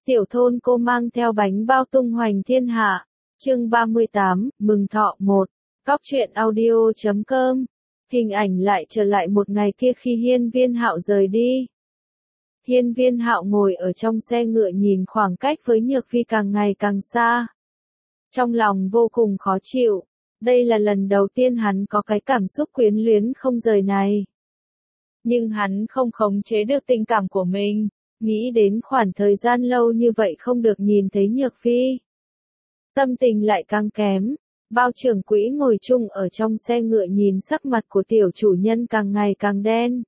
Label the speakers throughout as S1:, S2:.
S1: Tiểu thôn cô mang theo bánh bao tung hoành thiên hạ. Chương 38, mừng thọ 1. Góc truyện audio.com. Hình ảnh lại trở lại một ngày kia khi Hiên Viên Hạo rời đi. Hiên Viên Hạo ngồi ở trong xe ngựa nhìn khoảng cách với Nhược Phi càng ngày càng xa. Trong lòng vô cùng khó chịu. Đây là lần đầu tiên hắn có cái cảm xúc quyến luyến không rời này. Nhưng hắn không khống chế được tình cảm của mình. Nghĩ đến khoảng thời gian lâu như vậy không được nhìn thấy Nhược Phi. Tâm tình lại càng kém. Bao trưởng quỹ ngồi chung ở trong xe ngựa nhìn sắc mặt của tiểu chủ nhân càng ngày càng đen.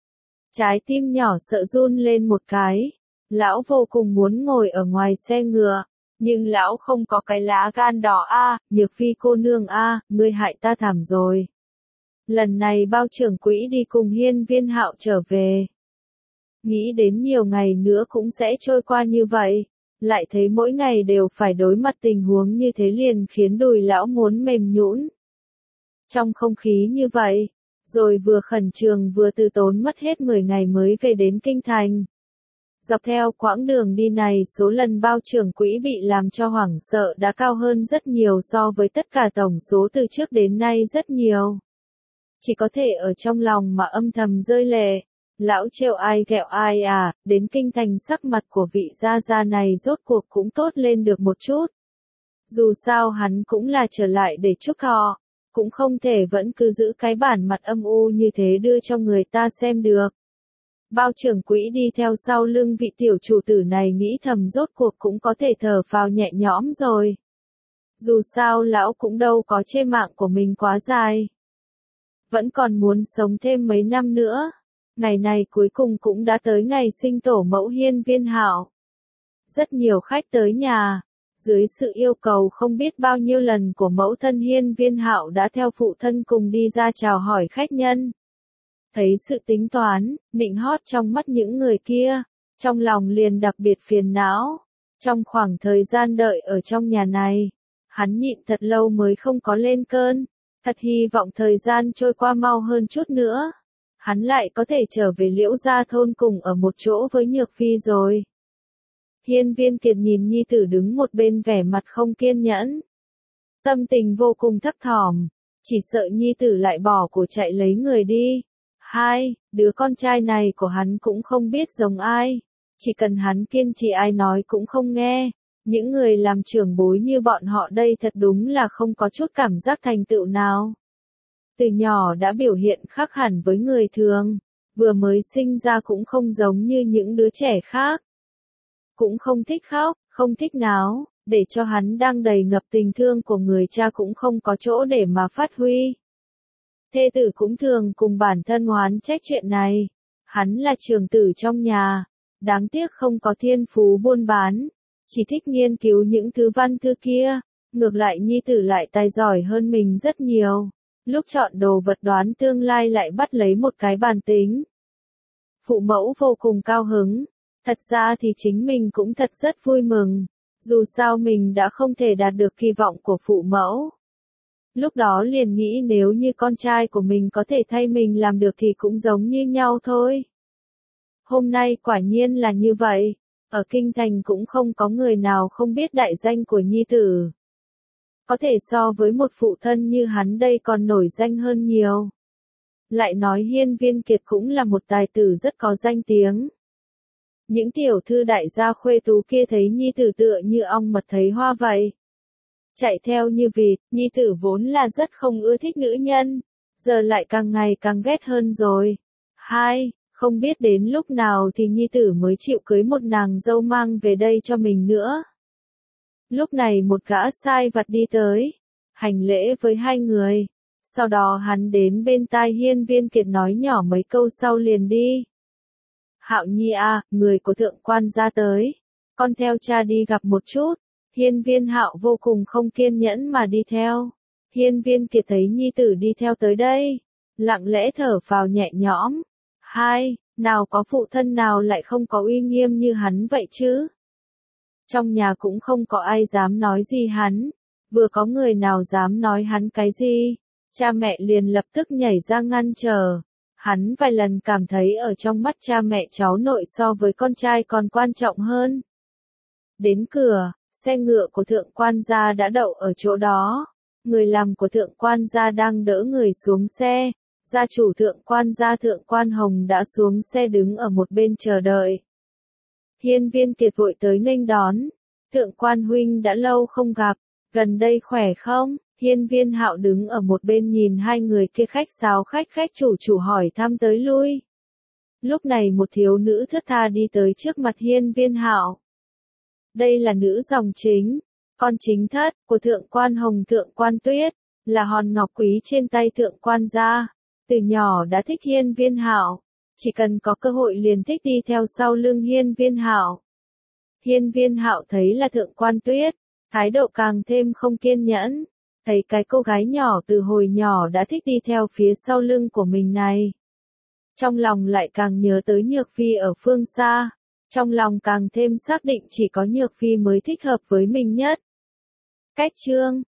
S1: Trái tim nhỏ sợ run lên một cái. Lão vô cùng muốn ngồi ở ngoài xe ngựa. Nhưng lão không có cái lá gan đỏ a. Nhược Phi cô nương a, ngươi hại ta thảm rồi. Lần này bao trưởng quỹ đi cùng Hiên Viên Hạo trở về. Nghĩ đến nhiều ngày nữa cũng sẽ trôi qua như vậy, lại thấy mỗi ngày đều phải đối mặt tình huống như thế liền khiến đùi lão muốn mềm nhũn. Trong không khí như vậy, rồi vừa khẩn trương vừa từ tốn mất hết 10 ngày mới về đến kinh thành. Dọc theo quãng đường đi này số lần bao trưởng quỹ bị làm cho hoảng sợ đã cao hơn rất nhiều so với tất cả tổng số từ trước đến nay rất nhiều. Chỉ có thể ở trong lòng mà âm thầm rơi lệ. Lão trêu ai ghẹo ai à, đến kinh thành sắc mặt của vị gia gia này rốt cuộc cũng tốt lên được một chút. Dù sao hắn cũng là trở lại để chúc họ, cũng không thể vẫn cứ giữ cái bản mặt âm u như thế đưa cho người ta xem được. Bao trưởng quỹ đi theo sau lưng vị tiểu chủ tử này nghĩ thầm rốt cuộc cũng có thể thở phào nhẹ nhõm rồi. Dù sao lão cũng đâu có chê mạng của mình quá dài. Vẫn còn muốn sống thêm mấy năm nữa. Ngày này cuối cùng cũng đã tới ngày sinh tổ mẫu Hiên Viên Hạo. Rất nhiều khách tới nhà, dưới sự yêu cầu không biết bao nhiêu lần của mẫu thân Hiên Viên Hạo đã theo phụ thân cùng đi ra chào hỏi khách nhân. Thấy sự tính toán, nịnh hót trong mắt những người kia, trong lòng liền đặc biệt phiền não. Trong khoảng thời gian đợi ở trong nhà này, hắn nhịn thật lâu mới không có lên cơn, thật hy vọng thời gian trôi qua mau hơn chút nữa. Hắn lại có thể trở về Liễu gia thôn cùng ở một chỗ với Nhược Phi rồi. Hiên Viên Kiệt nhìn nhi tử đứng một bên vẻ mặt không kiên nhẫn. Tâm tình vô cùng thấp thỏm, chỉ sợ nhi tử lại bỏ của chạy lấy người đi. Đứa con trai này của hắn cũng không biết giống ai. Chỉ cần hắn kiên trì ai nói cũng không nghe. Những người làm trưởng bối như bọn họ đây thật đúng là không có chút cảm giác thành tựu nào. Từ nhỏ đã biểu hiện khác hẳn với người thường, vừa mới sinh ra cũng không giống như những đứa trẻ khác. Cũng không thích khóc, không thích náo, để cho hắn đang đầy ngập tình thương của người cha cũng không có chỗ để mà phát huy. Thê tử cũng thường cùng bản thân oán trách chuyện này. Hắn là trưởng tử trong nhà, đáng tiếc không có thiên phú buôn bán, chỉ thích nghiên cứu những thứ văn thư kia, ngược lại nhi tử lại tài giỏi hơn mình rất nhiều. Lúc chọn đồ vật đoán tương lai lại bắt lấy một cái bàn tính. Phụ mẫu vô cùng cao hứng. Thật ra thì chính mình cũng thật rất vui mừng. Dù sao mình đã không thể đạt được kỳ vọng của phụ mẫu. Lúc đó liền nghĩ nếu như con trai của mình có thể thay mình làm được thì cũng giống như nhau thôi. Hôm nay quả nhiên là như vậy. Ở kinh thành cũng không có người nào không biết đại danh của nhi tử. Có thể so với một phụ thân như hắn đây còn nổi danh hơn nhiều. Lại nói Hiên Viên Kiệt cũng là một tài tử rất có danh tiếng. Những tiểu thư đại gia khuê tú kia thấy nhi tử tựa như ong mật thấy hoa vậy. Chạy theo như vịt, nhi tử vốn là rất không ưa thích nữ nhân, giờ lại càng ngày càng ghét hơn rồi. Không biết đến lúc nào thì nhi tử mới chịu cưới một nàng dâu mang về đây cho mình nữa. Lúc này một gã sai vặt đi tới, hành lễ với hai người, sau đó hắn đến bên tai Hiên Viên Kiệt nói nhỏ mấy câu sau liền đi. Hạo nhi à, người của thượng quan gia tới, con theo cha đi gặp một chút. Hiên Viên Hạo vô cùng không kiên nhẫn mà đi theo. Hiên Viên Kiệt thấy nhi tử đi theo tới đây, lặng lẽ thở phào nhẹ nhõm. Nào có phụ thân nào lại không có uy nghiêm như hắn vậy chứ? Trong nhà cũng không có ai dám nói gì hắn, vừa có người nào dám nói hắn cái gì, cha mẹ liền lập tức nhảy ra ngăn trở. Hắn vài lần cảm thấy ở trong mắt cha mẹ cháu nội so với con trai còn quan trọng hơn. Đến cửa, xe ngựa của thượng quan gia đã đậu ở chỗ đó. Người làm của thượng quan gia đang đỡ người xuống xe. Gia chủ thượng quan gia thượng quan Hồng đã xuống xe đứng ở một bên chờ đợi. Hiên Viên Kiệt vội tới nghênh đón. Thượng quan huynh đã lâu không gặp, gần đây khỏe không? Hiên Viên Hạo đứng ở một bên nhìn hai người kia khách sáo khách chủ hỏi thăm tới lui. Lúc này một thiếu nữ thướt tha đi tới trước mặt Hiên Viên Hạo. Đây là nữ dòng chính, con chính thất của thượng quan Hồng thượng quan Tuyết, là hòn ngọc quý trên tay thượng quan gia. Từ nhỏ đã thích Hiên Viên Hạo, chỉ cần có cơ hội liền thích đi theo sau lưng Hiên Viên Hạo. Hiên Viên Hạo thấy là thượng quan Tuyết, thái độ càng thêm không kiên nhẫn, thấy cái cô gái nhỏ từ hồi nhỏ đã thích đi theo phía sau lưng của mình này. Trong lòng lại càng nhớ tới Nhược Phi ở phương xa, trong lòng càng thêm xác định chỉ có Nhược Phi mới thích hợp với mình nhất. Cách chương